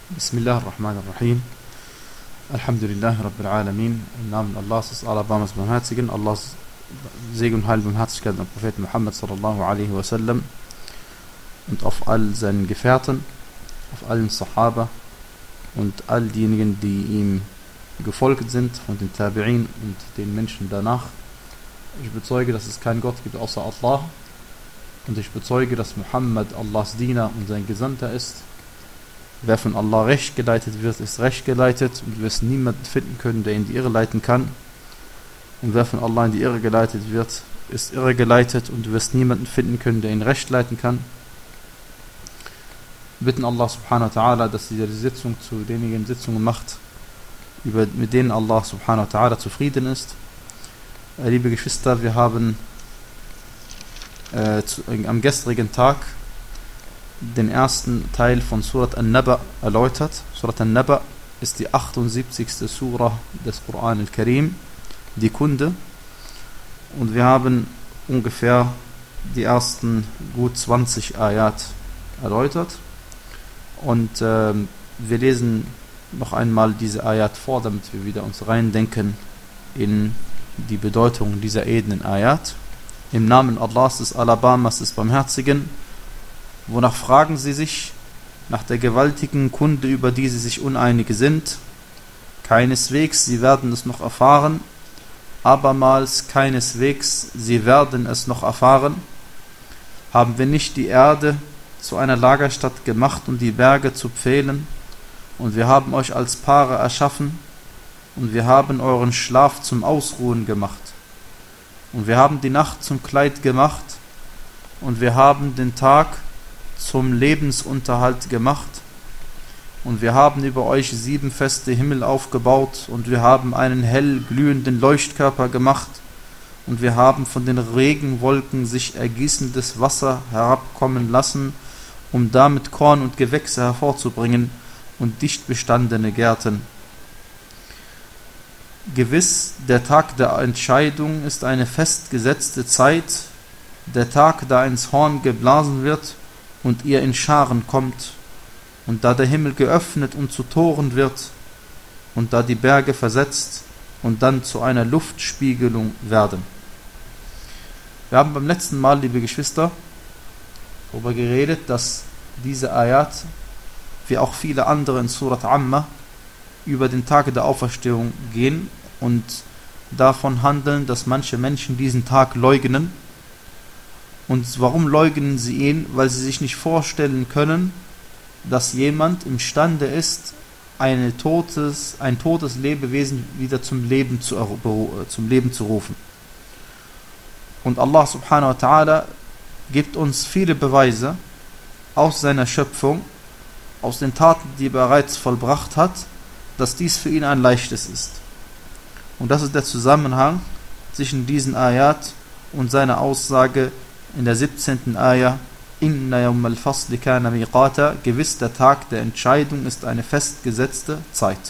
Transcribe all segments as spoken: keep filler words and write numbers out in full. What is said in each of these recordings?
Bismillah ar-Rahman ar-Rahim. Alhamdulillah Rabbil Alamin. Im Namen Allahs des Alabamas Barmherzigen, Allahs Segen und Heil und Barmherzigkeit am Propheten Muhammad sallallahu alaihi wasallam und auf all seinen Gefährten, auf allen Sahaba und all diejenigen, die ihm gefolgt sind, von den Tabi'in und den Menschen danach. Ich bezeuge, dass es keinen Gott gibt außer Allah und ich bezeuge, dass Muhammad Allahs Diener und sein Gesandter ist. Wer von Allah recht geleitet wird, ist recht geleitet und du wirst niemanden finden können, der in die Irre leiten kann. Und wer von Allah in die Irre geleitet wird, ist irre geleitet und du wirst niemanden finden können, der ihn recht leiten kann. Wir bitten Allah subhanahu wa ta'ala, dass diese Sitzung zu denjenigen Sitzungen macht, über, mit denen Allah subhanahu wa ta'ala zufrieden ist. Äh, liebe Geschwister, wir haben äh, zu, äh, am gestrigen Tag den ersten Teil von Surat An-Naba erläutert. Surat An-Naba ist die achtundsiebzigste Surah des Koran al-Karim, die Kunde. Und wir haben ungefähr die ersten gut zwanzig Ayat erläutert. Und äh, wir lesen noch einmal diese Ayat vor, damit wir wieder uns reindenken in die Bedeutung dieser edlen Ayat. Im Namen Allahs des Alabamas des Barmherzigen. Wonach fragen sie sich? Nach der gewaltigen Kunde, über die sie sich uneinig sind. Keineswegs, sie werden es noch erfahren. Abermals, keineswegs, sie werden es noch erfahren. Haben wir nicht die Erde zu einer Lagerstatt gemacht und die Berge zu Pfählen? Und wir haben euch als Paare erschaffen und wir haben euren Schlaf zum Ausruhen gemacht. Und wir haben die Nacht zum Kleid gemacht und wir haben den Tag zum Lebensunterhalt gemacht und wir haben über euch sieben feste Himmel aufgebaut und wir haben einen hell glühenden Leuchtkörper gemacht und wir haben von den Regenwolken sich ergießendes Wasser herabkommen lassen, um damit Korn und Gewächse hervorzubringen und dicht bestandene Gärten. Gewiss, der Tag der Entscheidung ist eine festgesetzte Zeit, der Tag, da ins Horn geblasen wird und ihr in Scharen kommt, und da der Himmel geöffnet und zu Toren wird, und da die Berge versetzt und dann zu einer Luftspiegelung werden. Wir haben beim letzten Mal, liebe Geschwister, darüber geredet, dass diese Ayat, wie auch viele andere in Surat Amma, über den Tag der Auferstehung gehen und davon handeln, dass manche Menschen diesen Tag leugnen. Und warum leugnen sie ihn? Weil sie sich nicht vorstellen können, dass jemand imstande ist, eine totes, ein totes Lebewesen wieder zum Leben zu, zum Leben zu rufen. Und Allah subhanahu wa ta'ala gibt uns viele Beweise aus seiner Schöpfung, aus den Taten, die er bereits vollbracht hat, dass dies für ihn ein leichtes ist. Und das ist der Zusammenhang zwischen diesen Ayat und seiner Aussage in der siebzehnten Ayah: Inna yawm al-fasli kana miqata, gewiss der Tag der Entscheidung ist eine festgesetzte Zeit.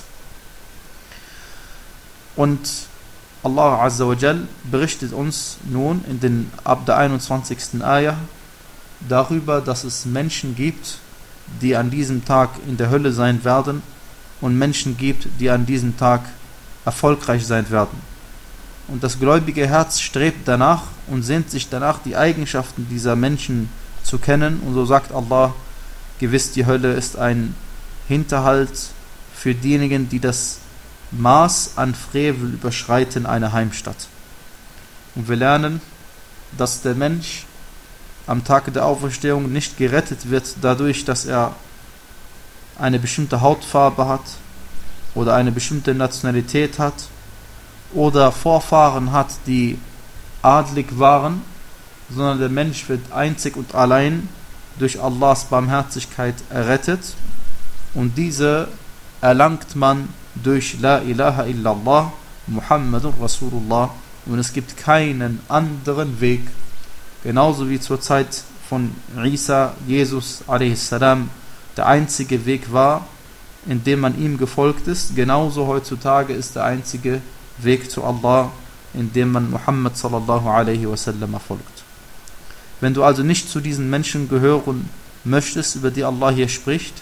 Und Allah Azza wa Jal berichtet uns nun in den, ab der einundzwanzigsten Ayah darüber, dass es Menschen gibt, die an diesem Tag in der Hölle sein werden und Menschen gibt, die an diesem Tag erfolgreich sein werden. Und das gläubige Herz strebt danach und sehnt sich danach, die Eigenschaften dieser Menschen zu kennen. Und so sagt Allah, gewiss die Hölle ist ein Hinterhalt für diejenigen, die das Maß an Frevel überschreiten, eine Heimstatt. Und wir lernen, dass der Mensch am Tag der Auferstehung nicht gerettet wird dadurch, dass er eine bestimmte Hautfarbe hat oder eine bestimmte Nationalität hat oder Vorfahren hat, die adlig waren, sondern der Mensch wird einzig und allein durch Allahs Barmherzigkeit errettet und diese erlangt man durch La ilaha illallah Muhammadur Rasulullah, und es gibt keinen anderen Weg, genauso wie zur Zeit von Isa, Jesus a s. der einzige Weg war, in dem man ihm gefolgt ist, genauso heutzutage ist der einzige Weg zu Allah, in dem man Muhammad sallallahu alaihi wasallam folgt. Wenn du also nicht zu diesen Menschen gehören möchtest, über die Allah hier spricht,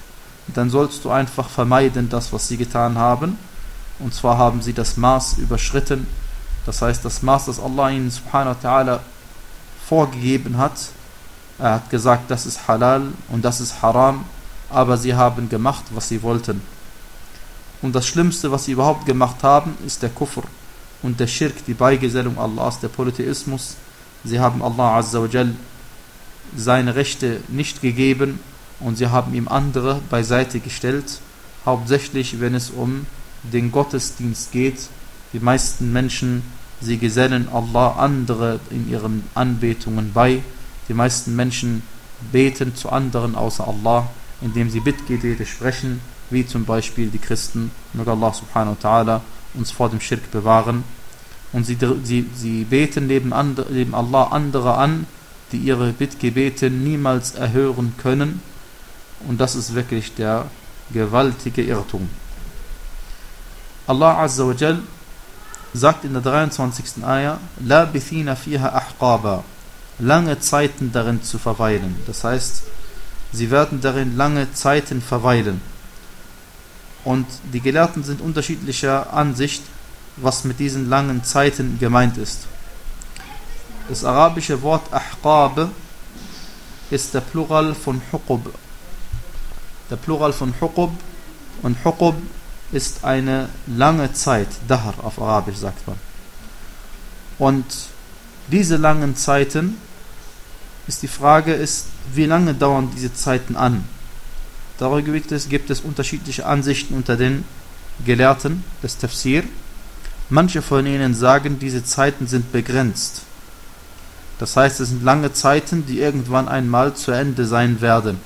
dann sollst du einfach vermeiden das, was sie getan haben. Und zwar haben sie das Maß überschritten. Das heißt, das Maß, das Allah ihnen subhanahu wa ta'ala vorgegeben hat. Er hat gesagt, das ist halal und das ist haram, aber sie haben gemacht, was sie wollten. Und das Schlimmste, was sie überhaupt gemacht haben, ist der Kufr und der Schirk, die Beigesellung Allahs, der Polytheismus. Sie haben Allah Azza wa Jal seine Rechte nicht gegeben und sie haben ihm andere beiseite gestellt, hauptsächlich wenn es um den Gottesdienst geht. Die meisten Menschen, sie gesellen Allah andere in ihren Anbetungen bei. Die meisten Menschen beten zu anderen außer Allah, indem sie Bittgebete sprechen, wie zum Beispiel die Christen. Möge Allah subhanahu wa ta'ala uns vor dem Schirk bewahren. Und sie, sie, sie beten neben, andre, neben Allah andere an, die ihre Bittgebete niemals erhören können. Und das ist wirklich der gewaltige Irrtum. Allah Azza wa Jal sagt in der dreiundzwanzigsten Ayah, labithina fiha ahqaba, lange Zeiten darin zu verweilen. Das heißt, sie werden darin lange Zeiten verweilen. Und die Gelehrten sind unterschiedlicher Ansicht, was mit diesen langen Zeiten gemeint ist. Das arabische Wort ahqab ist der Plural von huqub. Der Plural von huqub, und huqub ist eine lange Zeit, dahr auf Arabisch sagt man. Und diese langen Zeiten, ist die Frage, ist, wie lange dauern diese Zeiten an? Darüber gibt es, gibt es unterschiedliche Ansichten unter den Gelehrten des Tafsir. Manche von ihnen sagen, diese Zeiten sind begrenzt. Das heißt, es sind lange Zeiten, die irgendwann einmal zu Ende sein werden.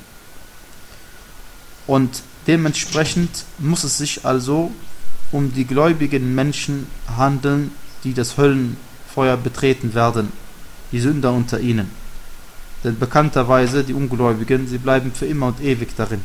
Und dementsprechend muss es sich also um die gläubigen Menschen handeln, die das Höllenfeuer betreten werden, die Sünder unter ihnen. Denn bekannterweise, die Ungläubigen, sie bleiben für immer und ewig darin.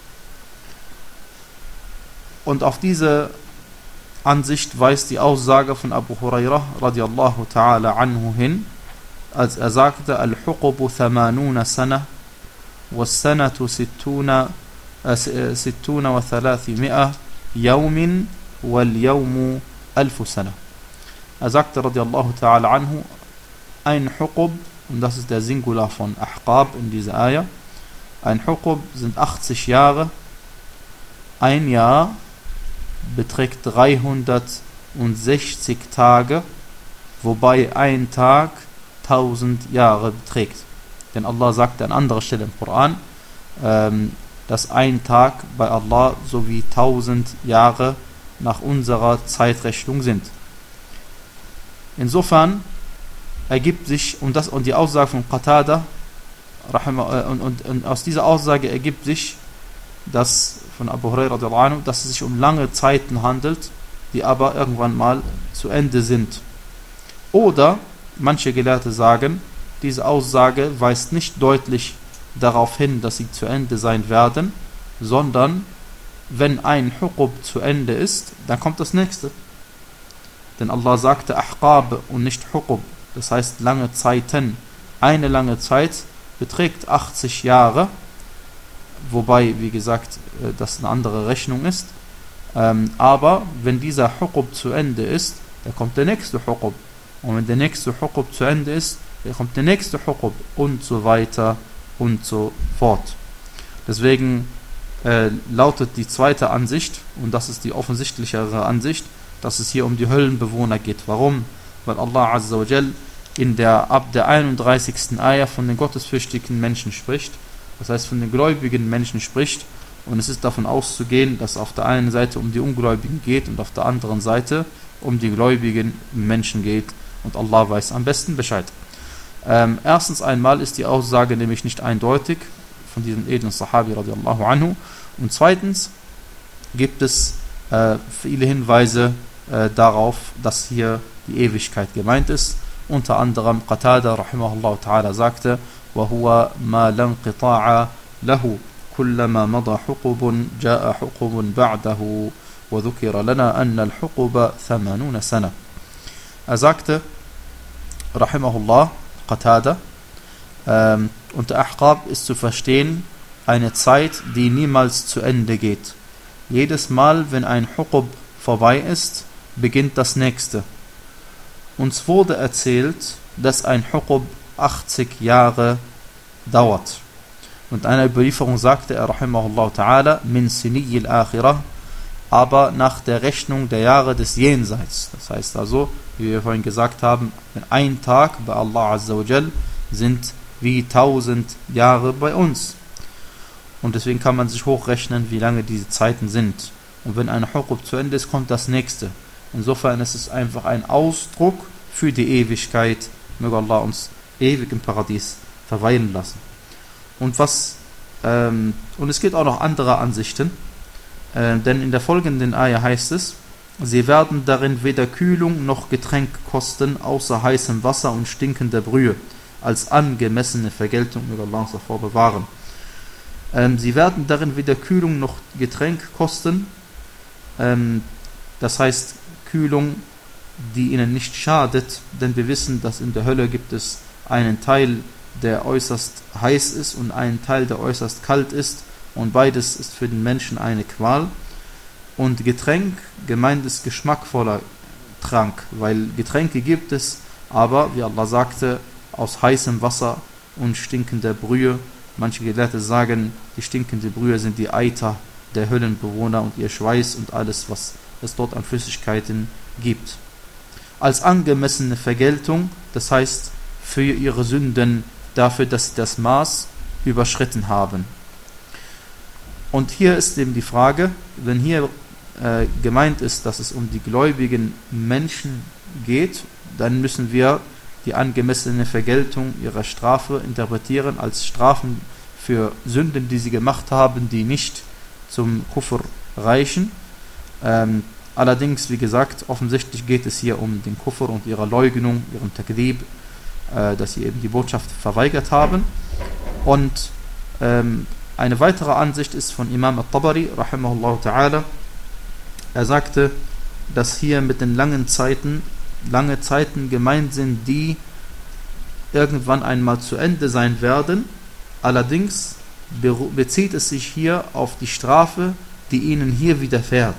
Und auf diese Ansicht weist die Aussage von Abu Hurairah radiallahu ta'ala anhu hin, als er sagte, Al-Huqubu thamanuna sana, was-sanatu sittuna sittuna wa thalathimi'a yawmin wal-yawmu alfu sana. Er sagte radiallahu ta'ala anhu, ein Huqub, und das ist der Singular von Ahqab in dieser Ayah, ein Huqub sind achtzig Jahre, ein Jahr beträgt dreihundertsechzig Tage, wobei ein Tag tausend Jahre beträgt. Denn Allah sagt an anderer Stelle im Koran, ähm, dass ein Tag bei Allah so wie tausend Jahre nach unserer Zeitrechnung sind. Insofern ergibt sich, und, das, und die Aussage von Qatada, und, und, und aus dieser Aussage ergibt sich, dass von Abu Hurairah, dass es sich um lange Zeiten handelt, die aber irgendwann mal zu Ende sind. Oder manche Gelehrte sagen, diese Aussage weist nicht deutlich darauf hin, dass sie zu Ende sein werden, sondern wenn ein Huqub zu Ende ist, dann kommt das nächste. Denn Allah sagte Ahqab und nicht Huqub, das heißt lange Zeiten. Eine lange Zeit beträgt achtzig Jahre, wobei, wie gesagt, das eine andere Rechnung ist. Ähm, aber wenn dieser Huqub zu Ende ist, dann kommt der nächste Huqub. Und wenn der nächste Huqub zu Ende ist, dann kommt der nächste Huqub und so weiter und so fort. Deswegen äh, lautet die zweite Ansicht, und das ist die offensichtlichere Ansicht, dass es hier um die Höllenbewohner geht. Warum? Weil Allah Azza wa Jal in der, ab der einunddreißigsten Ayah von den gottesfürchtigen Menschen spricht. Das heißt, von den gläubigen Menschen spricht. Und es ist davon auszugehen, dass auf der einen Seite um die Ungläubigen geht und auf der anderen Seite um die gläubigen Menschen geht. Und Allah weiß am besten Bescheid. Ähm, erstens einmal ist die Aussage nämlich nicht eindeutig von diesem edlen Sahabi radiallahu anhu. Und zweitens gibt es äh, viele Hinweise äh, darauf, dass hier die Ewigkeit gemeint ist. Unter anderem Qatada rahimahullah ta'ala sagte, وَهُوَ مَا لَنْقِطَاعَ لَهُ كُلَّمَا مَضَى حُقُبٌ جَاءَ حُقُبٌ بَعْدَهُ وَذُكِرَ لَنَا أَنَّ الْحُقُبَ ثَمَانُونَ سَنَةً. Er sagte, rahimahullah, Qatada, ähm, unter Ahqab ist zu verstehen, eine Zeit, die niemals zu Ende geht. Jedes Mal, wenn ein Huqub vorbei ist, beginnt das nächste. Uns wurde erzählt, dass ein Huqub achtzig Jahre dauert. Und einer Überlieferung sagte er, rahimahullah ta'ala, min siniyil akhirah, aber nach der Rechnung der Jahre des Jenseits. Das heißt also, wie wir vorhin gesagt haben, ein Tag bei Allah Azza wa Jal sind wie tausend Jahre bei uns. Und deswegen kann man sich hochrechnen, wie lange diese Zeiten sind. Und wenn ein Huqub zu Ende ist, kommt das nächste. Insofern ist es einfach ein Ausdruck für die Ewigkeit. Möge Allah uns ewig im Paradies verweilen lassen. Und was ähm, und es gibt auch noch andere Ansichten, äh, denn in der folgenden Ayah heißt es: Sie werden darin weder Kühlung noch Getränk kosten, außer heißem Wasser und stinkender Brühe, als angemessene Vergeltung. Möge Allah uns davor bewahren. Ähm, sie werden darin weder Kühlung noch Getränk kosten, ähm, das heißt Kühlung, die ihnen nicht schadet, denn wir wissen, dass in der Hölle gibt es einen Teil, der äußerst heiß ist und einen Teil, der äußerst kalt ist, und beides ist für den Menschen eine Qual. Und Getränk, gemeint ist geschmackvoller Trank, weil Getränke gibt es, aber, wie Allah sagte, aus heißem Wasser und stinkender Brühe. Manche Gelehrte sagen, die stinkende Brühe sind die Eiter der Höllenbewohner und ihr Schweiß und alles, was es dort an Flüssigkeiten gibt. Als angemessene Vergeltung, das heißt für ihre Sünden, dafür, dass sie das Maß überschritten haben. Und hier ist eben die Frage, wenn hier äh, gemeint ist, dass es um die gläubigen Menschen geht, dann müssen wir die angemessene Vergeltung ihrer Strafe interpretieren als Strafen für Sünden, die sie gemacht haben, die nicht zum Kufr reichen. Ähm, allerdings, wie gesagt, offensichtlich geht es hier um den Kufr und ihre Leugnung, ihren Takdib, äh, dass sie eben die Botschaft verweigert haben. Und ähm, eine weitere Ansicht ist von Imam al-Tabari, rahimahullah ta'ala. Er sagte, dass hier mit den langen Zeiten lange Zeiten gemeint sind, die irgendwann einmal zu Ende sein werden. Allerdings bezieht es sich hier auf die Strafe, die ihnen hier widerfährt.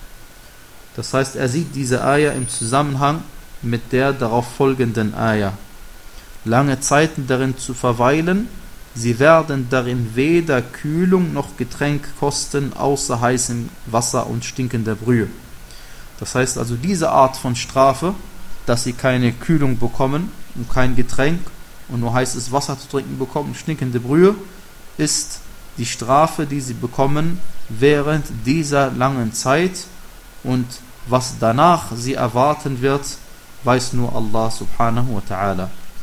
Das heißt, er sieht diese Ayah im Zusammenhang mit der darauf folgenden Ayah. Lange Zeiten darin zu verweilen, sie werden darin weder Kühlung noch Getränk kosten, außer heißem Wasser und stinkender Brühe. Das heißt also, diese Art von Strafe, dass sie keine Kühlung bekommen und kein Getränk und nur heißes Wasser zu trinken bekommen, stinkende Brühe, ist die Strafe, die sie bekommen während dieser langen Zeit, und was danach sie erwarten wird, weiß nur Allah subhanahu wa ta'ala.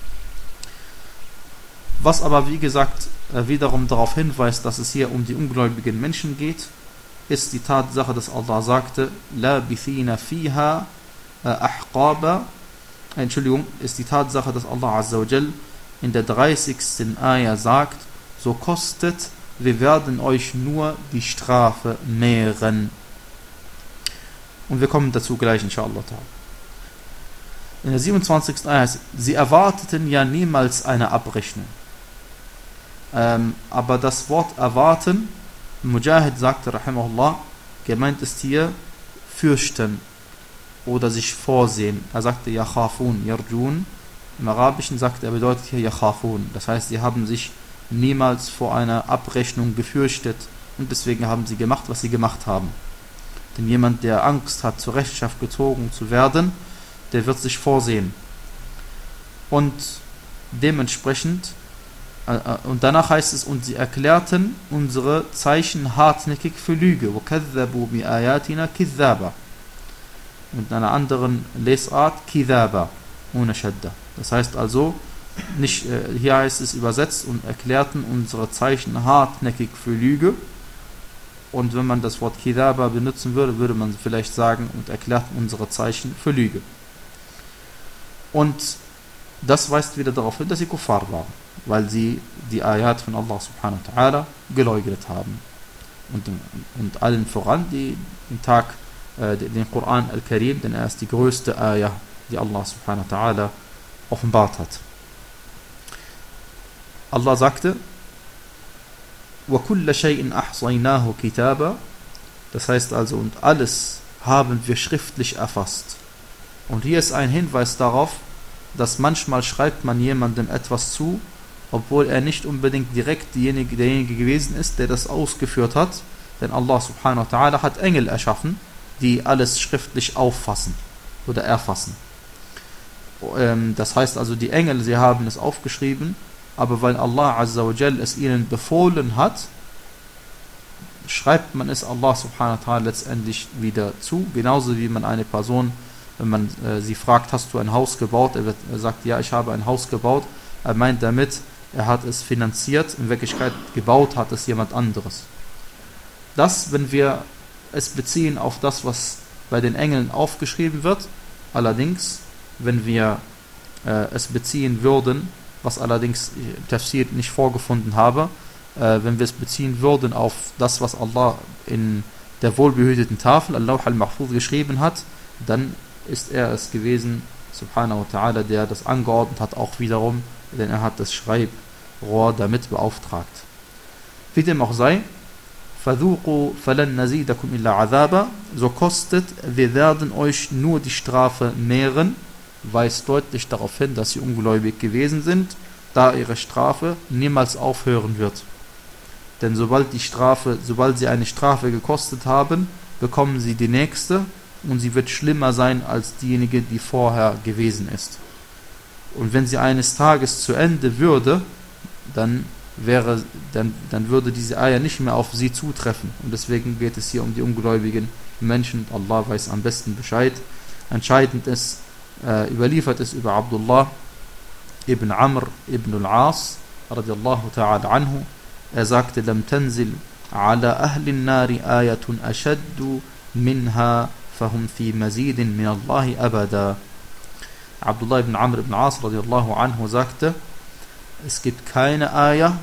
Was aber, wie gesagt, wiederum darauf hinweist, dass es hier um die ungläubigen Menschen geht, ist die Tatsache, dass Allah sagte, La bithina fiha ahqaba. Entschuldigung, ist die Tatsache, dass Allah Azza wa Jal in der dreißigsten Ayah sagt, so kostet, wir werden euch nur die Strafe mehren. Und wir kommen dazu gleich, inshallah. In der siebenundzwanzigsten Ayah heißt, sie erwarteten ja niemals eine Abrechnung. Ähm, aber das Wort erwarten, Mujahid sagte, rahimahullah, gemeint ist hier fürchten oder sich vorsehen. Er sagte yakhafun, yarjun. Im Arabischen sagt er, bedeutet hier yakhafun. Das heißt, sie haben sich niemals vor einer Abrechnung gefürchtet und deswegen haben sie gemacht, was sie gemacht haben. Denn jemand, der Angst hat, zur Rechenschaft gezogen zu werden, der wird sich vorsehen. Und dementsprechend, äh, und danach heißt es, und sie erklärten unsere Zeichen hartnäckig für Lüge. وَكَذَّبُوا بِآيَاتِنَا كِذَّابًا. Mit einer anderen Lesart, Kidhaba, ohne Shadda. Das heißt also, nicht, äh, hier heißt es übersetzt, und erklärten unsere Zeichen hartnäckig für Lüge. Und wenn man das Wort Kidhaba benutzen würde, würde man vielleicht sagen, und erklärten unsere Zeichen für Lüge. Und das weist wieder darauf hin, dass sie Kuffar waren, weil sie die Ayat von Allah subhanahu wa ta'ala geleugnet haben. Und, und allen voran die, den Tag, äh, den Koran al-Karim, denn er ist die größte Ayah, die Allah subhanahu wa ta'ala offenbart hat. Allah sagte, وَكُلَّ شَيْءٍ أَحْصَيْنَاهُ كِتَابًا. Das heißt also, und alles haben wir schriftlich erfasst. Und hier ist ein Hinweis darauf, dass manchmal schreibt man jemandem etwas zu, obwohl er nicht unbedingt direkt derjenige, derjenige gewesen ist, der das ausgeführt hat. Denn Allah subhanahu wa ta'ala hat Engel erschaffen, die alles schriftlich auffassen oder erfassen. Das heißt also, die Engel, sie haben es aufgeschrieben, aber weil Allah azza wa jal es ihnen befohlen hat, schreibt man es Allah subhanahu wa ta'ala letztendlich wieder zu. Genauso wie man eine Person, wenn man äh, sie fragt, hast du ein Haus gebaut? Er, wird, er sagt, ja, ich habe ein Haus gebaut. Er meint damit, er hat es finanziert. In Wirklichkeit gebaut hat es jemand anderes. Das, wenn wir es beziehen auf das, was bei den Engeln aufgeschrieben wird, allerdings, wenn wir äh, es beziehen würden, was allerdings im Tafsir nicht vorgefunden habe, äh, wenn wir es beziehen würden auf das, was Allah in der wohlbehüteten Tafel, Al-Lawh al-Mahfuz, geschrieben hat, dann ist er es gewesen, subhanahu wa ta'ala, der das angeordnet hat, auch wiederum, denn er hat das Schreibrohr damit beauftragt. Wie dem auch sei, فَذُوقُوا فَلَنْ نَزِيدَكُمْ إِلَّا عَذَابًا, so kostet, wir werden euch nur die Strafe mehren, weist deutlich darauf hin, dass sie ungläubig gewesen sind, da ihre Strafe niemals aufhören wird. Denn sobald die Strafe, sobald sie eine Strafe gekostet haben, bekommen sie die nächste und sie wird schlimmer sein als diejenige, die vorher gewesen ist. Und wenn sie eines Tages zu Ende würde, dann wäre, dann, dann würde diese Eier nicht mehr auf sie zutreffen. Und deswegen geht es hier um die ungläubigen Menschen. Allah weiß am besten Bescheid. Entscheidend ist, äh, überliefert ist über Abdullah ibn Amr ibn al-As radiallahu ta'ala anhu. Er sagte, lam tanzil ala ahli an-nari ayatun ashaddu minha fahum fi mazidin min Allahi abada. Abdullah ibn Amr ibn al-As radiallahu anhu sagte, es gibt keine Ayah,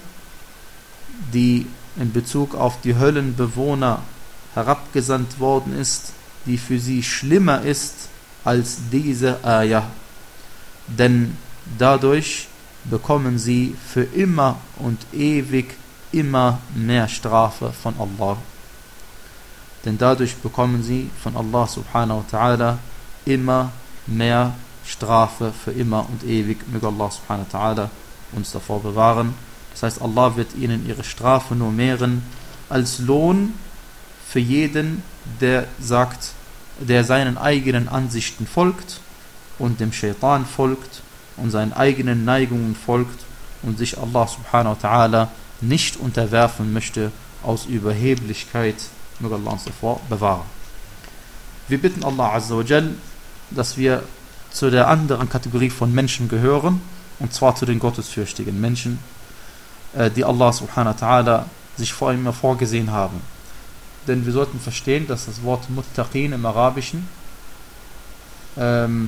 die in Bezug auf die Höllenbewohner herabgesandt worden ist, die für sie schlimmer ist als diese Ayah. Denn dadurch bekommen sie für immer und ewig immer mehr Strafe von Allah. Denn dadurch bekommen sie von Allah subhanahu wa ta'ala immer mehr Strafe für immer und ewig. Möge Allah subhanahu wa ta'ala uns davor bewahren. Das heißt, Allah wird ihnen ihre Strafe nur mehren als Lohn für jeden, der sagt, der seinen eigenen Ansichten folgt und dem Shaitan folgt und seinen eigenen Neigungen folgt und sich Allah subhanahu wa ta'ala nicht unterwerfen möchte aus Überheblichkeit. Möge Allah uns davor bewahren. Wir bitten Allah azza wa jal, dass wir zu der anderen Kategorie von Menschen gehören, und zwar zu den gottesfürchtigen Menschen, die Allah subhanahu wa ta'ala sich vor immer vorgesehen haben. Denn wir sollten verstehen, dass das Wort Muttaqin im Arabischen ähm,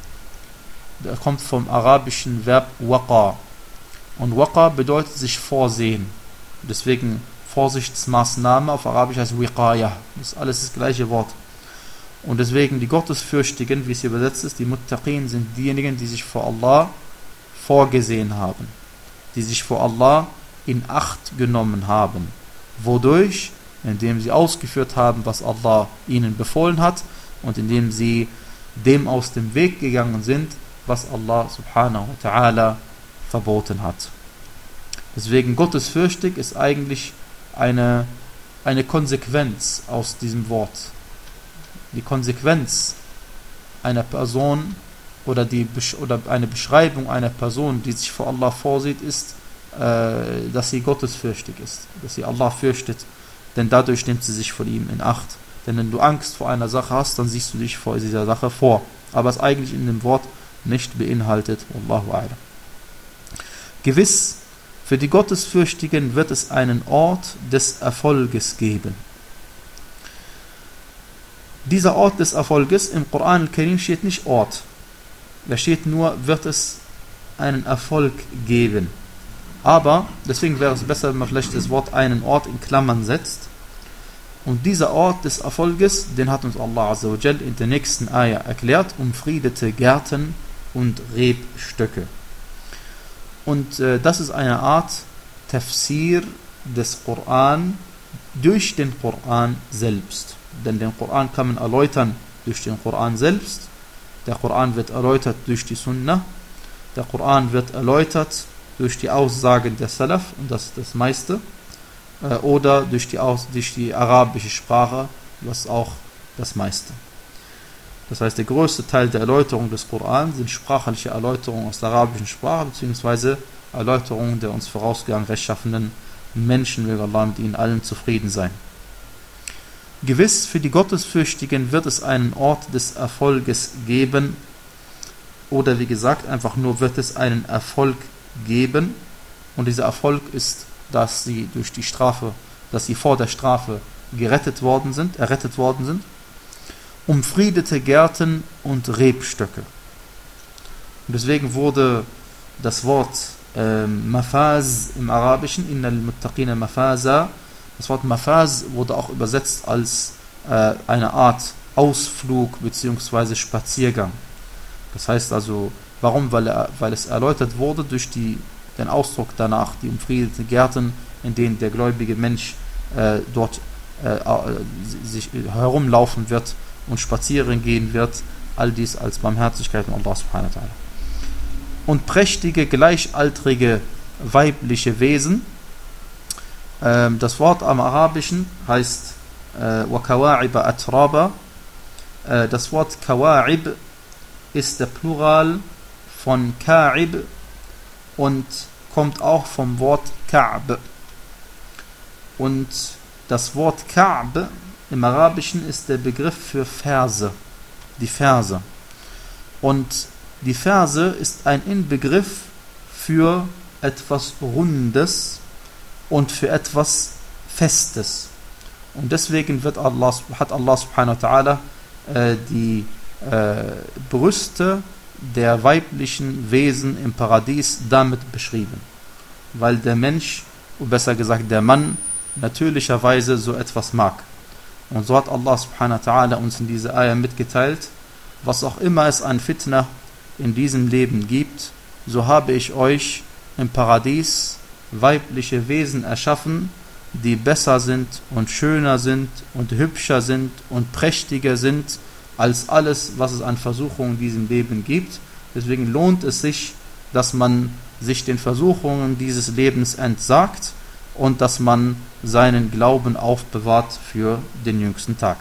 kommt vom arabischen Verb waqa. Und waqa bedeutet sich vorsehen. Deswegen Vorsichtsmaßnahme auf Arabisch heißt wiqaya. Das ist alles das gleiche Wort. Und deswegen die Gottesfürchtigen, wie es hier übersetzt ist, die Muttaqin, sind diejenigen, die sich vor Allah vorgesehen haben, die sich vor Allah in Acht genommen haben. Wodurch? Indem sie ausgeführt haben, was Allah ihnen befohlen hat und indem sie dem aus dem Weg gegangen sind, was Allah subhanahu wa ta'ala verboten hat. Deswegen gottesfürchtig ist eigentlich eine, eine Konsequenz aus diesem Wort. Die Konsequenz einer Person oder, die, oder eine Beschreibung einer Person, die sich vor Allah vorsieht, ist, äh, dass sie gottesfürchtig ist, dass sie Allah fürchtet, denn dadurch nimmt sie sich von ihm in Acht. Denn wenn du Angst vor einer Sache hast, dann siehst du dich vor dieser Sache vor. Aber es eigentlich in dem Wort nicht beinhaltet. Wallahu a'lam. Gewiss, für die Gottesfürchtigen wird es einen Ort des Erfolges geben. Dieser Ort des Erfolges im Koran al-Karim steht nicht Ort. Da steht nur, wird es einen Erfolg geben. Aber, deswegen wäre es besser, wenn man vielleicht das Wort einen Ort in Klammern setzt. Und dieser Ort des Erfolges, den hat uns Allah azza wa jal in der nächsten Ayah erklärt, umfriedete Gärten und Rebstöcke. Und äh, das ist eine Art Tafsir des Koran durch den Koran selbst. Denn den Koran kann man erläutern durch den Koran selbst. Der Koran wird erläutert durch die Sunna. Der Koran wird erläutert durch die Aussagen der Salaf, und das ist das meiste. Äh, oder durch die, Aus durch die arabische Sprache, was auch das meiste. Das heißt, der größte Teil der Erläuterung des Koran sind sprachliche Erläuterungen aus der arabischen Sprache, beziehungsweise Erläuterungen der uns vorausgegangen rechtschaffenen Menschen, möge Allah mit ihnen allen zufrieden sein. Gewiss, für die Gottesfürchtigen wird es einen Ort des Erfolges geben, oder wie gesagt, einfach nur wird es einen Erfolg geben, und dieser Erfolg ist, dass sie durch die Strafe, dass sie vor der Strafe gerettet worden sind, errettet worden sind, umfriedete Gärten und Rebstöcke. Und deswegen wurde das Wort äh, Mafaz im Arabischen, Innal Muttaqina Mafaza, das Wort Mafaz wurde auch übersetzt als äh, eine Art Ausflug bzw. Spaziergang. Das heißt also, warum? Weil, er, weil es erläutert wurde durch die, den Ausdruck danach, die umfriedeten Gärten, in denen der gläubige Mensch äh, dort äh, sich herumlaufen wird und spazieren gehen wird, all dies als Barmherzigkeit von Allah subhanahu wa ta'ala. Und prächtige, gleichaltrige weibliche Wesen. Ähm, das Wort am Arabischen heißt wa kawa'iba atraba. Äh, das Wort Kawa'ib ist der Plural von Ka'ib und kommt auch vom Wort Ka'b. Und das Wort Ka'b im Arabischen ist der Begriff für Verse, die Verse. Und die Verse ist ein Inbegriff für etwas Rundes und für etwas Festes. Und deswegen wird Allah, hat Allah subhanahu wa ta'ala äh, die äh, Brüste der weiblichen Wesen im Paradies damit beschrieben. Weil der Mensch, oder besser gesagt der Mann, natürlicherweise so etwas mag. Und so hat Allah subhanahu wa ta'ala uns in dieser Ayah mitgeteilt, was auch immer es an Fitna in diesem Leben gibt, so habe ich euch im Paradies weibliche Wesen erschaffen, die besser sind und schöner sind und hübscher sind und prächtiger sind als alles, was es an Versuchungen in diesem Leben gibt. Deswegen lohnt es sich, dass man sich den Versuchungen dieses Lebens entsagt und dass man seinen Glauben aufbewahrt für den jüngsten Tag.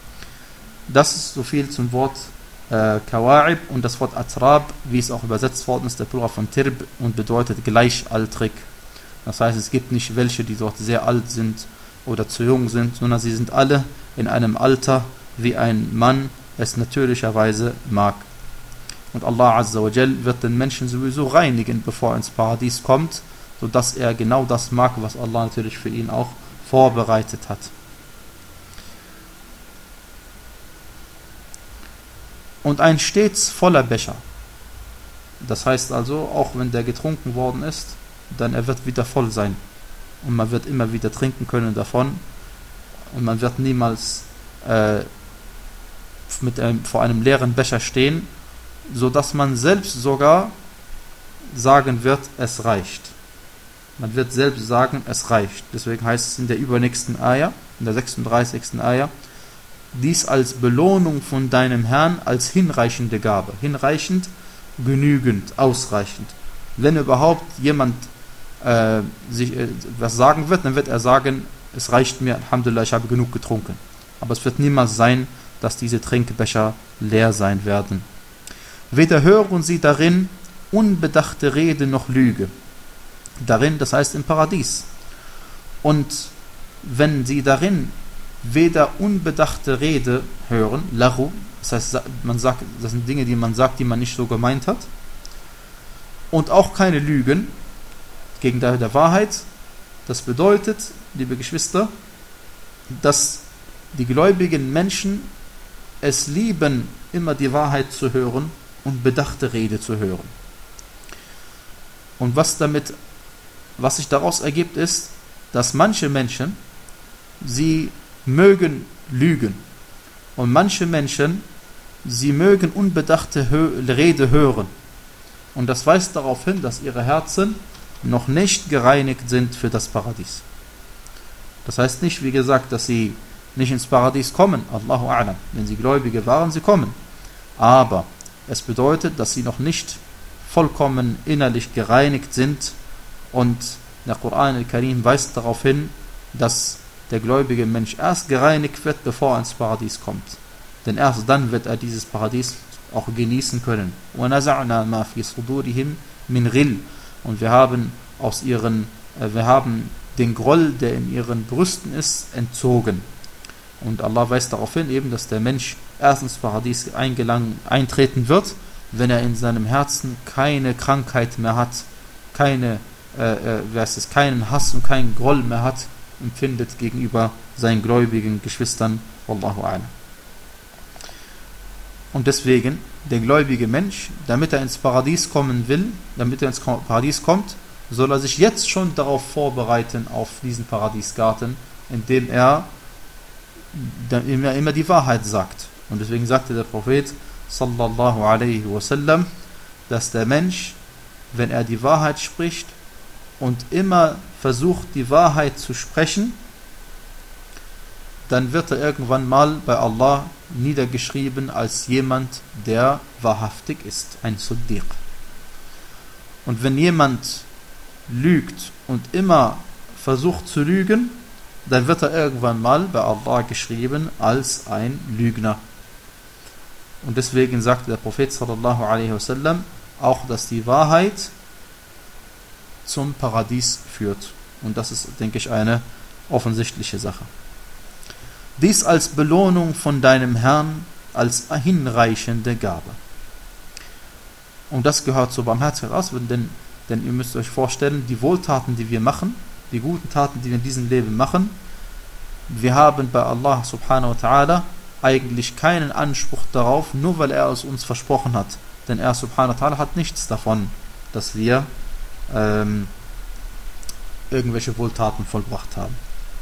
Das ist so viel zum Wort äh, Kawa'ib, und das Wort Atrab, wie es auch übersetzt worden ist, der Plural von Tirb, und bedeutet gleichaltrig. Das heißt, es gibt nicht welche, die dort sehr alt sind oder zu jung sind, sondern sie sind alle in einem Alter, wie ein Mann es natürlicherweise mag. Und Allah Azza wa Jal wird den Menschen sowieso reinigen, bevor er ins Paradies kommt, sodass er genau das mag, was Allah natürlich für ihn auch vorbereitet hat. Und ein stets voller Becher. Das heißt also, auch wenn der getrunken worden ist, dann er wird wieder voll sein. Und man wird immer wieder trinken können davon. Und man wird niemals äh, mit einem, vor einem leeren Becher stehen, sodass man selbst sogar sagen wird, es reicht. Man wird selbst sagen, es reicht. Deswegen heißt es in der übernächsten Ayah, in der sechsunddreißigsten Ayah, dies als Belohnung von deinem Herrn als hinreichende Gabe. Hinreichend, genügend, ausreichend. Wenn überhaupt jemand äh, sich äh, was sagen wird, dann wird er sagen, es reicht mir, Alhamdulillah, ich habe genug getrunken. Aber es wird niemals sein, dass diese Trinkbecher leer sein werden. Weder hören sie darin unbedachte Rede noch Lüge. Darin, das heißt im Paradies. Und wenn sie darin weder unbedachte Rede hören, Lahu, das heißt, man sagt, das sind Dinge, die man sagt, die man nicht so gemeint hat, und auch keine Lügen gegen der Wahrheit, das bedeutet, liebe Geschwister, dass die gläubigen Menschen es lieben, immer die Wahrheit zu hören und bedachte Rede zu hören. Und was damit, was sich daraus ergibt, ist, dass manche Menschen, sie mögen lügen, und manche Menschen, sie mögen unbedachte Rede hören. Und das weist darauf hin, dass ihre Herzen noch nicht gereinigt sind für das Paradies. Das heißt nicht, wie gesagt, dass sie nicht ins Paradies kommen. Allahu a'lam. Wenn sie Gläubige waren, sie kommen. Aber es bedeutet, dass sie noch nicht vollkommen innerlich gereinigt sind, und der Koran al-Karim weist darauf hin, dass der gläubige Mensch erst gereinigt wird, bevor er ins Paradies kommt. Denn erst dann wird er dieses Paradies auch genießen können. وَنَزَعْنَا مَا فِي صُدُورِهِمْ مِنْ غِلٍّ. Und wir haben aus ihren, äh, wir haben den Groll, der in ihren Brüsten ist, entzogen. Und Allah weist darauf hin, eben, dass der Mensch erst ins Paradies eingelangen, eintreten wird, wenn er in seinem Herzen keine Krankheit mehr hat, keine, äh, äh, wie heißt es, keinen Hass und keinen Groll mehr hat, empfindet gegenüber seinen gläubigen Geschwistern. Wallahu a'lam. Und deswegen, der gläubige Mensch, damit er ins Paradies kommen will, damit er ins Paradies kommt, soll er sich jetzt schon darauf vorbereiten, auf diesen Paradiesgarten, indem er immer, immer die Wahrheit sagt. Und deswegen sagte der Prophet sallallahu alaihi wasallam, dass der Mensch, wenn er die Wahrheit spricht und immer versucht, die Wahrheit zu sprechen, dann wird er irgendwann mal bei Allah niedergeschrieben als jemand, der wahrhaftig ist, ein Siddiq. Und wenn jemand lügt und immer versucht zu lügen, dann wird er irgendwann mal bei Allah geschrieben als ein Lügner. Und deswegen sagte der Prophet sallallahu alaihi wasallam auch, dass die Wahrheit zum Paradies führt. Und das ist, denke ich, eine offensichtliche Sache. Dies als Belohnung von deinem Herrn, als hinreichende Gabe. Und das gehört zur Barmherzigkeit aus, denn, denn ihr müsst euch vorstellen, die Wohltaten, die wir machen, die guten Taten, die wir in diesem Leben machen, wir haben bei Allah subhanahu wa ta'ala eigentlich keinen Anspruch darauf, nur weil er es uns versprochen hat. Denn er subhanahu wa ta'ala hat nichts davon, dass wir ähm, irgendwelche Wohltaten vollbracht haben.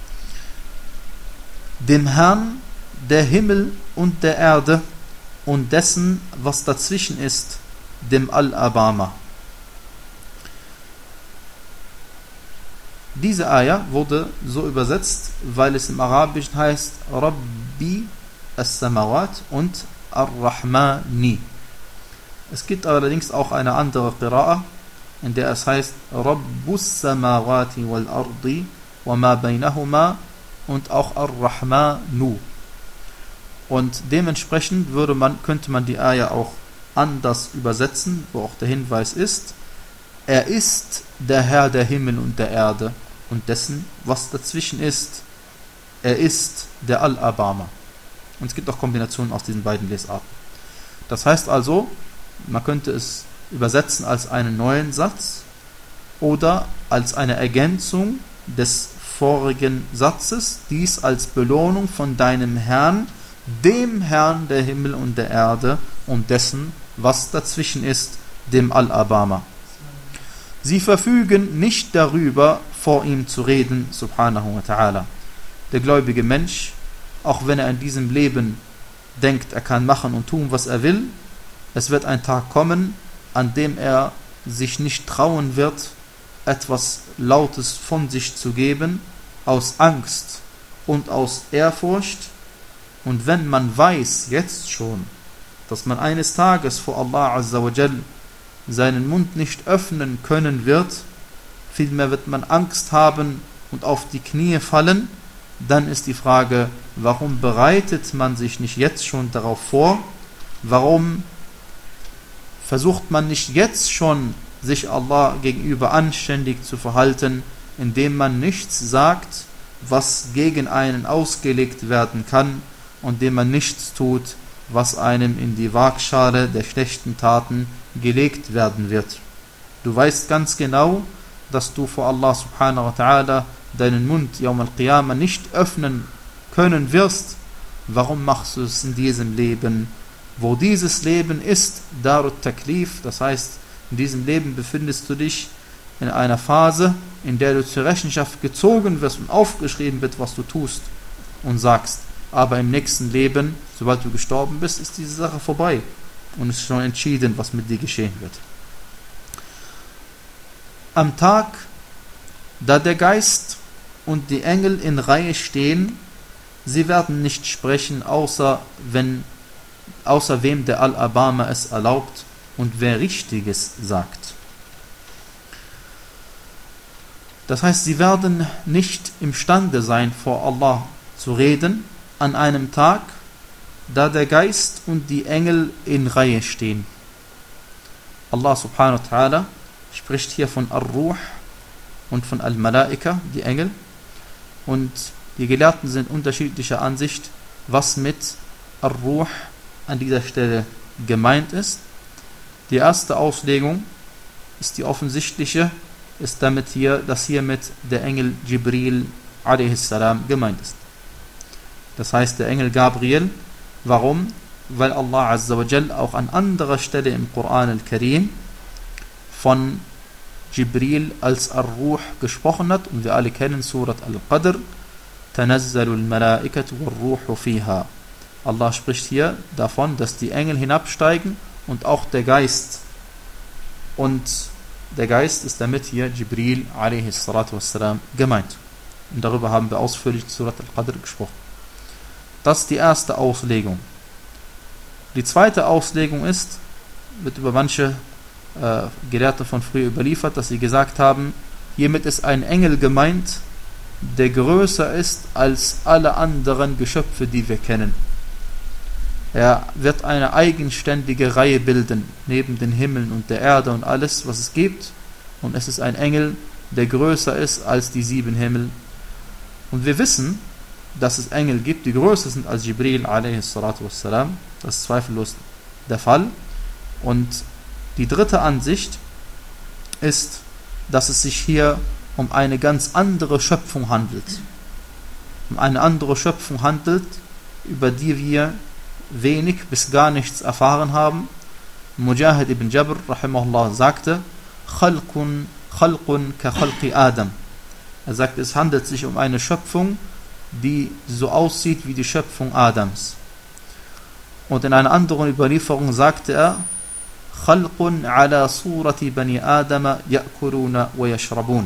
Dem Herrn der Himmel und der Erde und dessen, was dazwischen ist, dem Al-Abama. Diese Ayah wurde so übersetzt, weil es im Arabischen heißt Rabbi as-Samawat und Ar-Rahmani. Es gibt allerdings auch eine andere Qira'a, in der es heißt Rabbus Samawati wal Ardi wa ma bainahuma und auch Ar-Rahmanu. Und dementsprechend würde man, könnte man die Ayah auch anders übersetzen, wo auch der Hinweis ist, er ist der Herr der Himmel und der Erde und dessen, was dazwischen ist. Er ist der Al-Abama. Und es gibt auch Kombinationen aus diesen beiden Lesarten. Das heißt also, man könnte es übersetzen als einen neuen Satz oder als eine Ergänzung des vorigen Satzes, dies als Belohnung von deinem Herrn, dem Herrn der Himmel und der Erde und dessen, was dazwischen ist, dem Al-Abama. Sie verfügen nicht darüber, vor ihm zu reden, subhanahu wa ta'ala. Der gläubige Mensch, auch wenn er in diesem Leben denkt, er kann machen und tun, was er will, es wird ein Tag kommen, an dem er sich nicht trauen wird, etwas Lautes von sich zu geben, aus Angst und aus Ehrfurcht. Und wenn man weiß, jetzt schon, dass man eines Tages vor Allah Azza wa Jal seinen Mund nicht öffnen können wird, vielmehr wird man Angst haben und auf die Knie fallen, dann ist die Frage, warum bereitet man sich nicht jetzt schon darauf vor? Warum versucht man nicht jetzt schon, sich Allah gegenüber anständig zu verhalten, indem man nichts sagt, was gegen einen ausgelegt werden kann, und indem man nichts tut, was einem in die Waagschale der schlechten Taten gelegt werden wird. Du weißt ganz genau, dass du vor Allah subhanahu wa ta'ala deinen Mund Yawm al-Qiyamah nicht öffnen können wirst. Warum machst du es in diesem Leben? Wo dieses Leben ist, Darut Taklif, das heißt, in diesem Leben befindest du dich in einer Phase, in der du zur Rechenschaft gezogen wirst und aufgeschrieben wird, was du tust und sagst. Aber im nächsten Leben, sobald du gestorben bist, ist diese Sache vorbei und es ist schon entschieden, was mit dir geschehen wird. Am Tag, da der Geist und die Engel in Reihe stehen, sie werden nicht sprechen, außer, wenn, außer wem der Al-Abama es erlaubt und wer Richtiges sagt. Das heißt, sie werden nicht imstande sein, vor Allah zu reden, an einem Tag, da der Geist und die Engel in Reihe stehen. Allah subhanahu wa ta'ala spricht hier von Ar-Ruh und von Al-Malaika, die Engel. Und die Gelehrten sind unterschiedlicher Ansicht, was mit Ar-Ruh an dieser Stelle gemeint ist. Die erste Auslegung ist die offensichtliche, ist damit hier, dass hiermit der Engel Jibril a.s. gemeint ist. Das heißt, der Engel Gabriel. Warum? Weil Allah Azza wa Jal auch an anderer Stelle im Koran al-Karim von Jibril als Ar-Ruh gesprochen hat. Und wir alle kennen Surat Al-Qadr. Tanazzalu al-Malaikatu wal-Ruhu fiha. Allah spricht hier davon, dass die Engel hinabsteigen und auch der Geist. Und der Geist ist damit hier Jibril a.s. gemeint. Und darüber haben wir ausführlich in Surat Al-Qadr gesprochen. Das ist die erste Auslegung. Die zweite Auslegung ist, wird über manche äh, Gelehrte von früher überliefert, dass sie gesagt haben, hiermit ist ein Engel gemeint, der größer ist als alle anderen Geschöpfe, die wir kennen. Er wird eine eigenständige Reihe bilden, neben den Himmeln und der Erde und alles, was es gibt. Und es ist ein Engel, der größer ist als die sieben Himmel. Und wir wissen, dass es Engel gibt, die größer sind als Jibril a.s. Das ist zweifellos der Fall. Und die dritte Ansicht ist, dass es sich hier um eine ganz andere Schöpfung handelt. Um eine andere Schöpfung handelt, über die wir wenig bis gar nichts erfahren haben. Mujahid ibn Jabr rahimahullah sagte, Khalqun, Khalqun ka Khalqi Adam. Er sagt, es handelt sich um eine Schöpfung, die so aussieht wie die Schöpfung Adams. Und in einer anderen Überlieferung sagte er, Khalqun ala surati bani Adama ya'kuluna wa yashrabun.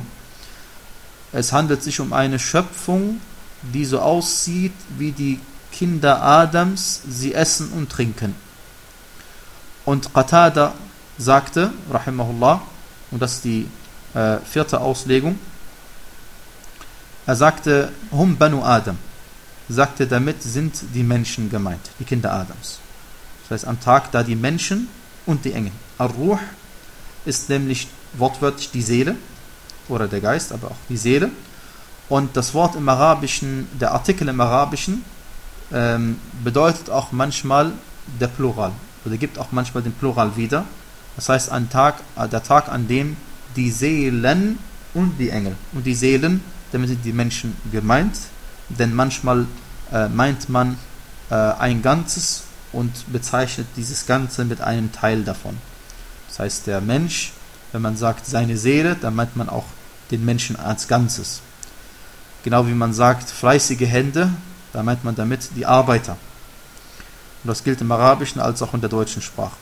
Es handelt sich um eine Schöpfung, die so aussieht wie die Kinder Adams, sie essen und trinken. Und Qatada sagte, rahimahullah, und das ist die äh, vierte Auslegung, er sagte, Hum Banu Adam, sagte, damit sind die Menschen gemeint, die Kinder Adams. Das heißt, am Tag, da die Menschen und die Engel. Ar-Ruh ist nämlich wortwörtlich die Seele, oder der Geist, aber auch die Seele. Und das Wort im Arabischen, der Artikel im Arabischen, ähm, bedeutet auch manchmal der Plural, oder gibt auch manchmal den Plural wieder. Das heißt, ein Tag, der Tag, an dem die Seelen und die Engel, und die Seelen, damit sind die Menschen gemeint, denn manchmal äh, meint man äh, ein Ganzes und bezeichnet dieses Ganze mit einem Teil davon. Das heißt, der Mensch, wenn man sagt seine Seele, dann meint man auch den Menschen als Ganzes. Genau wie man sagt fleißige Hände, da meint man damit die Arbeiter. Und das gilt im Arabischen als auch in der deutschen Sprache.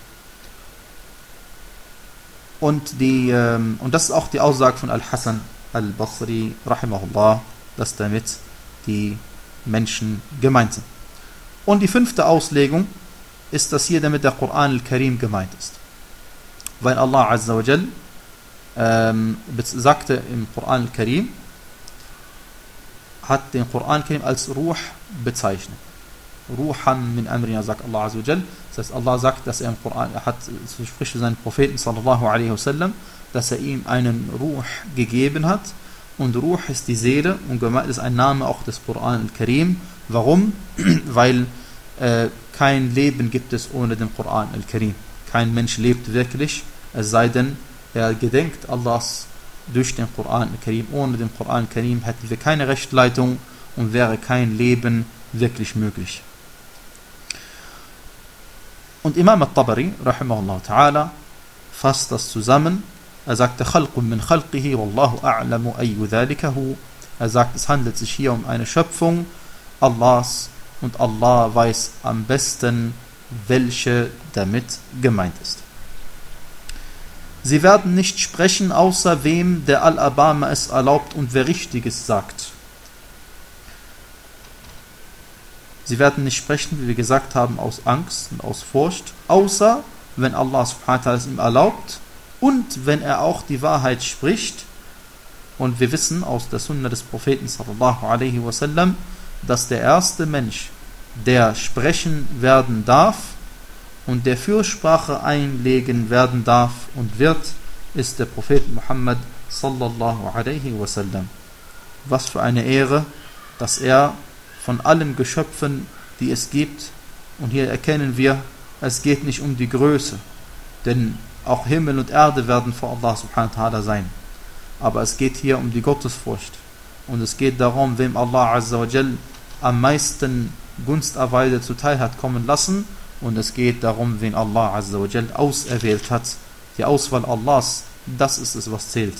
Und, die, ähm, und das ist auch die Aussage von Al-Hasan Al-Basri, rahimahullah, dass damit die Menschen gemeint sind. Und die fünfte Auslegung ist, dass hier damit der Koran al-Karim gemeint ist. Weil Allah Azza wa Jal ähm, sagte im Koran al-Karim, hat den Koran al-Karim als Ruh bezeichnet. Ruhan min Amrina, sagt Allah Azza wa Jal. Das heißt, Allah sagt, dass er im Koran, er hat, so spricht für seinen Propheten sallallahu alaihi wasallam, dass er ihm einen Ruh gegeben hat. Und Ruh ist die Seele und gemeint ist ein Name auch des Koran al-Karim. Warum? Weil äh, kein Leben gibt es ohne den Koran al-Karim. Kein Mensch lebt wirklich, es sei denn, er gedenkt Allahs durch den Koran al-Karim. Ohne den Koran al-Karim hätten wir keine Rechtleitung und wäre kein Leben wirklich möglich. Und Imam al-Tabari, rahimahullah ta'ala, fasst das zusammen. Er sagte, Khalqun min khalqihi, wallahu a'lamu ayyu dhalika hu. Er sagt, es handelt sich hier um eine Schöpfung Allahs und Allah weiß am besten, welche damit gemeint ist. Sie werden nicht sprechen, außer wem der Al-Abama es erlaubt und wer Richtiges sagt. Sie werden nicht sprechen, wie wir gesagt haben, aus Angst und aus Furcht, außer wenn Allah subhanahu wa ta'ala es ihm erlaubt und wenn er auch die Wahrheit spricht. Und wir wissen aus der Sunna des Propheten sallallahu alaihi wasallam, dass der erste Mensch, der sprechen werden darf und der Fürsprache einlegen werden darf und wird, ist der Prophet Muhammad sallallahu alaihi wasallam. Was für eine Ehre, dass er von allen Geschöpfen, die es gibt, und hier erkennen wir, es geht nicht um die Größe, denn auch Himmel und Erde werden vor Allah subhanahu wa ta'ala sein. Aber es geht hier um die Gottesfurcht. Und es geht darum, wem Allah azza wa jal am meisten Gunsterweise zuteil hat kommen lassen. Und es geht darum, wen Allah azza wa jal auserwählt hat. Die Auswahl Allahs, das ist es, was zählt.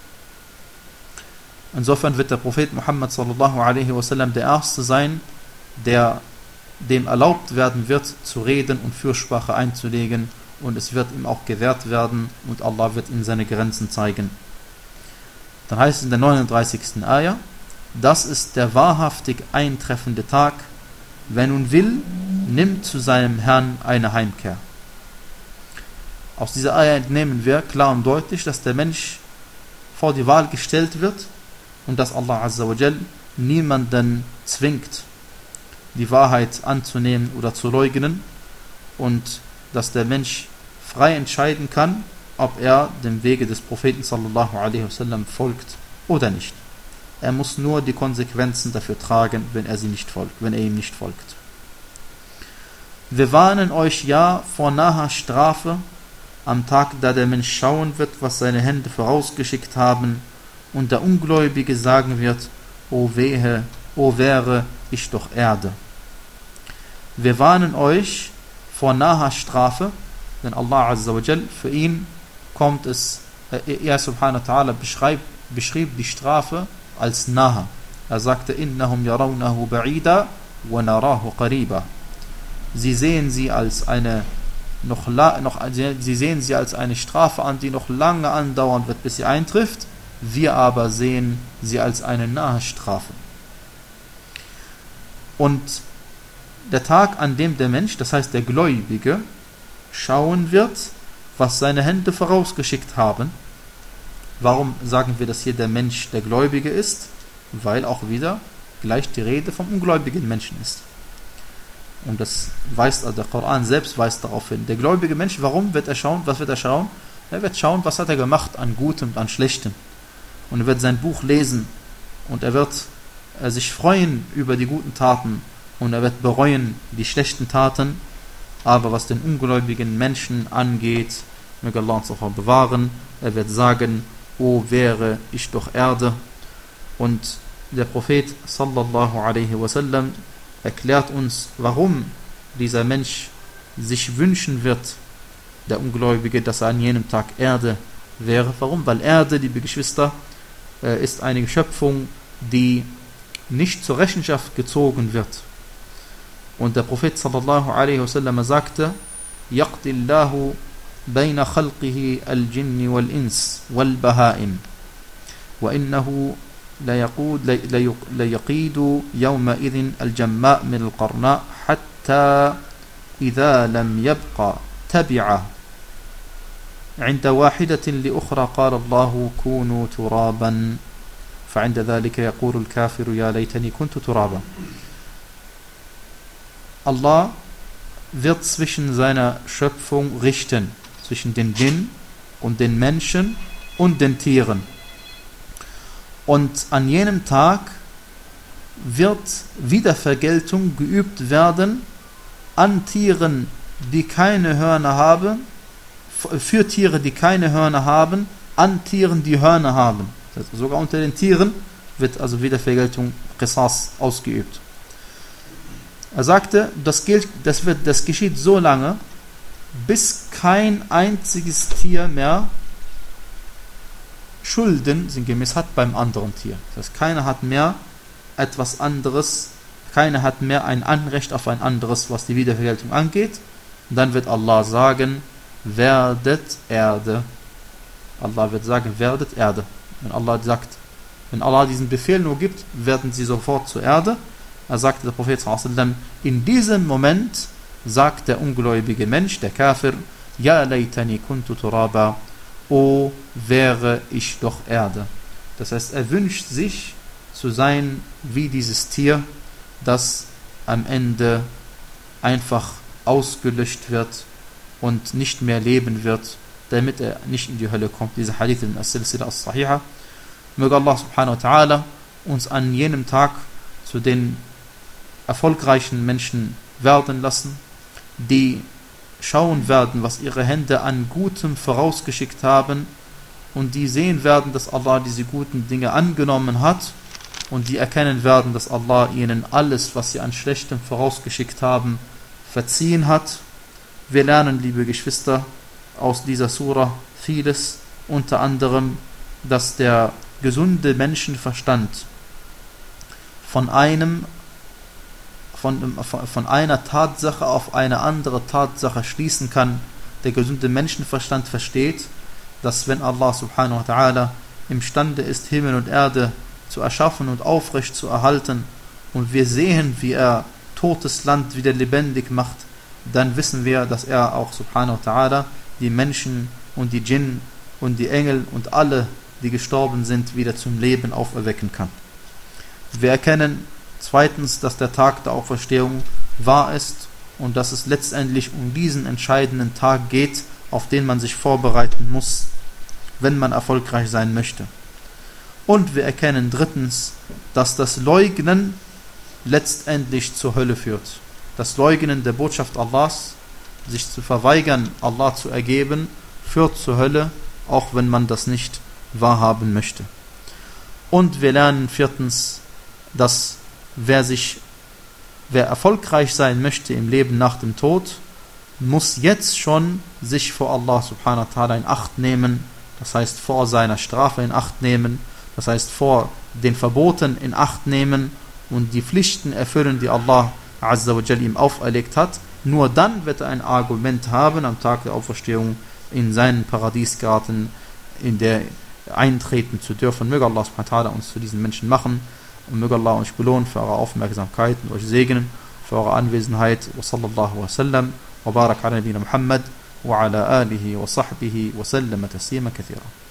Insofern wird der Prophet Muhammad sallallahu alaihi wasallam der Erste sein, der dem erlaubt werden wird, zu reden und Fürsprache einzulegen. Und es wird ihm auch gewährt werden und Allah wird ihm seine Grenzen zeigen. Dann heißt es in der neununddreißigsten Ayah, das ist der wahrhaftig eintreffende Tag, wer nun will, nimmt zu seinem Herrn eine Heimkehr. Aus dieser Ayah entnehmen wir klar und deutlich, dass der Mensch vor die Wahl gestellt wird und dass Allah azza wa jal niemanden zwingt, die Wahrheit anzunehmen oder zu leugnen und dass der Mensch frei entscheiden kann, ob er dem Wege des Propheten sallallahu alaihi wasallam folgt oder nicht. Er muss nur die Konsequenzen dafür tragen, wenn er sie nicht folgt, wenn er ihm nicht folgt. Wir warnen euch ja vor naher Strafe am Tag, da der Mensch schauen wird, was seine Hände vorausgeschickt haben, und der Ungläubige sagen wird, o wehe, o wäre ich doch Erde. Wir warnen euch vor naher Strafe, denn Allah azza wa jal, für ihn kommt es, er subhanahu wa ta'ala beschrieb, beschrieb die Strafe als nahe. Er sagte, innahum yarawnahu ba'ida wa narahu qariba. Sie sehen sie als eine noch, noch sie sehen sie als eine Strafe an, die noch lange andauern wird, bis sie eintrifft. Wir aber sehen sie als eine nahe Strafe. Und der Tag, an dem der Mensch, das heißt der Gläubige, schauen wird, was seine Hände vorausgeschickt haben. Warum sagen wir, dass hier der Mensch der Gläubige ist? Weil auch wieder gleich die Rede vom ungläubigen Menschen ist. Und das weist, also der Koran selbst weist darauf hin. Der gläubige Mensch, warum wird er schauen? Was wird er schauen? Er wird schauen, was hat er gemacht an Gutem und an Schlechtem. Und er wird sein Buch lesen und er wird er sich freuen über die guten Taten und er wird bereuen die schlechten Taten. Aber was den ungläubigen Menschen angeht, möge Allah uns auch bewahren, er wird sagen, o wäre ich doch Erde. Und der Prophet sallallahu alaihi wasallam erklärt uns, warum dieser Mensch sich wünschen wird, der Ungläubige, dass er an jenem Tag Erde wäre. Warum? Weil Erde, liebe Geschwister, ist eine Schöpfung, die nicht zur Rechenschaft gezogen wird. Und der Prophet sallallahu alaihi wasallam sagte, يَقْدِ اللَّهُ بَيْنَ خَلْقِهِ الْجِنِّ وَالْإِنسِ وَالْبَهَائِمِ وَإِنَّهُ لَيَقِيدُ يَوْمَئِذٍ الْجَمَّاء مِنَ الْقَرْنَاءِ حَتَّى إِذَا لَمْ يَبْقَ تَبِعَهُ عند واحدة لأخرى قال الله كونوا ترابا فعند ذلك يقول الكافر يا ليتني كنت ترابا. Allah wird zwischen seiner Schöpfung richten, zwischen den Djinn und den Menschen und den Tieren. Und an jenem Tag wird Wiedervergeltung geübt werden an Tieren, die keine Hörner haben, für Tiere, die keine Hörner haben, an Tieren, die Hörner haben. Das heißt, sogar unter den Tieren wird also Wiedervergeltung, Qisas, ausgeübt. Er sagte, das, gilt, das, wird, das geschieht so lange, bis kein einziges Tier mehr Schulden sinngemäß hat beim anderen Tier. Das heißt, keiner hat mehr etwas anderes, keiner hat mehr ein Anrecht auf ein anderes, was die Wiedervergeltung angeht. Und dann wird Allah sagen, werdet Erde. Allah wird sagen, werdet Erde. Wenn Allah sagt, wenn Allah diesen Befehl nur gibt, werden sie sofort zur Erde. Er sagte der Prophet sallallahu alaihi wasallam, in diesem Moment sagt der ungläubige Mensch, der Kafir, Ja laytani kuntu turaba, o wäre ich doch Erde. Das heißt, er wünscht sich zu sein wie dieses Tier, das am Ende einfach ausgelöscht wird und nicht mehr leben wird, damit er nicht in die Hölle kommt. Dieser Hadith in As-Silsila As-Sahiha. Möge Allah subhanahu wa ta'ala uns an jenem Tag zu den erfolgreichen Menschen werden lassen, die schauen werden, was ihre Hände an Gutem vorausgeschickt haben und die sehen werden, dass Allah diese guten Dinge angenommen hat und die erkennen werden, dass Allah ihnen alles, was sie an Schlechtem vorausgeschickt haben, verziehen hat. Wir lernen, liebe Geschwister, aus dieser Sura vieles, unter anderem, dass der gesunde Menschenverstand von einem Von, von einer Tatsache auf eine andere Tatsache schließen kann. Der gesunde Menschenverstand versteht, dass wenn Allah subhanahu wa ta'ala imstande ist, Himmel und Erde zu erschaffen und aufrecht zu erhalten und wir sehen, wie er totes Land wieder lebendig macht, dann wissen wir, dass er auch subhanahu wa ta'ala die Menschen und die Djinn und die Engel und alle, die gestorben sind, wieder zum Leben auferwecken kann. Wir erkennen zweitens, dass der Tag der Auferstehung wahr ist und dass es letztendlich um diesen entscheidenden Tag geht, auf den man sich vorbereiten muss, wenn man erfolgreich sein möchte. Und wir erkennen drittens, dass das Leugnen letztendlich zur Hölle führt. Das Leugnen der Botschaft Allahs, sich zu verweigern, Allah zu ergeben, führt zur Hölle, auch wenn man das nicht wahrhaben möchte. Und wir lernen viertens, dass Wer sich, wer erfolgreich sein möchte im Leben nach dem Tod, muss jetzt schon sich vor Allah subhanahu wa ta'ala in Acht nehmen, das heißt vor seiner Strafe in Acht nehmen, das heißt vor den Verboten in Acht nehmen und die Pflichten erfüllen, die Allah azza wa jal ihm auferlegt hat. Nur dann wird er ein Argument haben, am Tag der Auferstehung in seinen Paradiesgarten in der eintreten zu dürfen. Möge Allah subhanahu wa ta'ala uns zu diesen Menschen machen. Und möge Allah euch belohnen für eure Aufmerksamkeit und euch segnen für eure Anwesenheit. Wa sallallahu wa sallam wa barak ala nabina Muhammad wa ala alihi wa sahbihi wa sallam taslima kathira.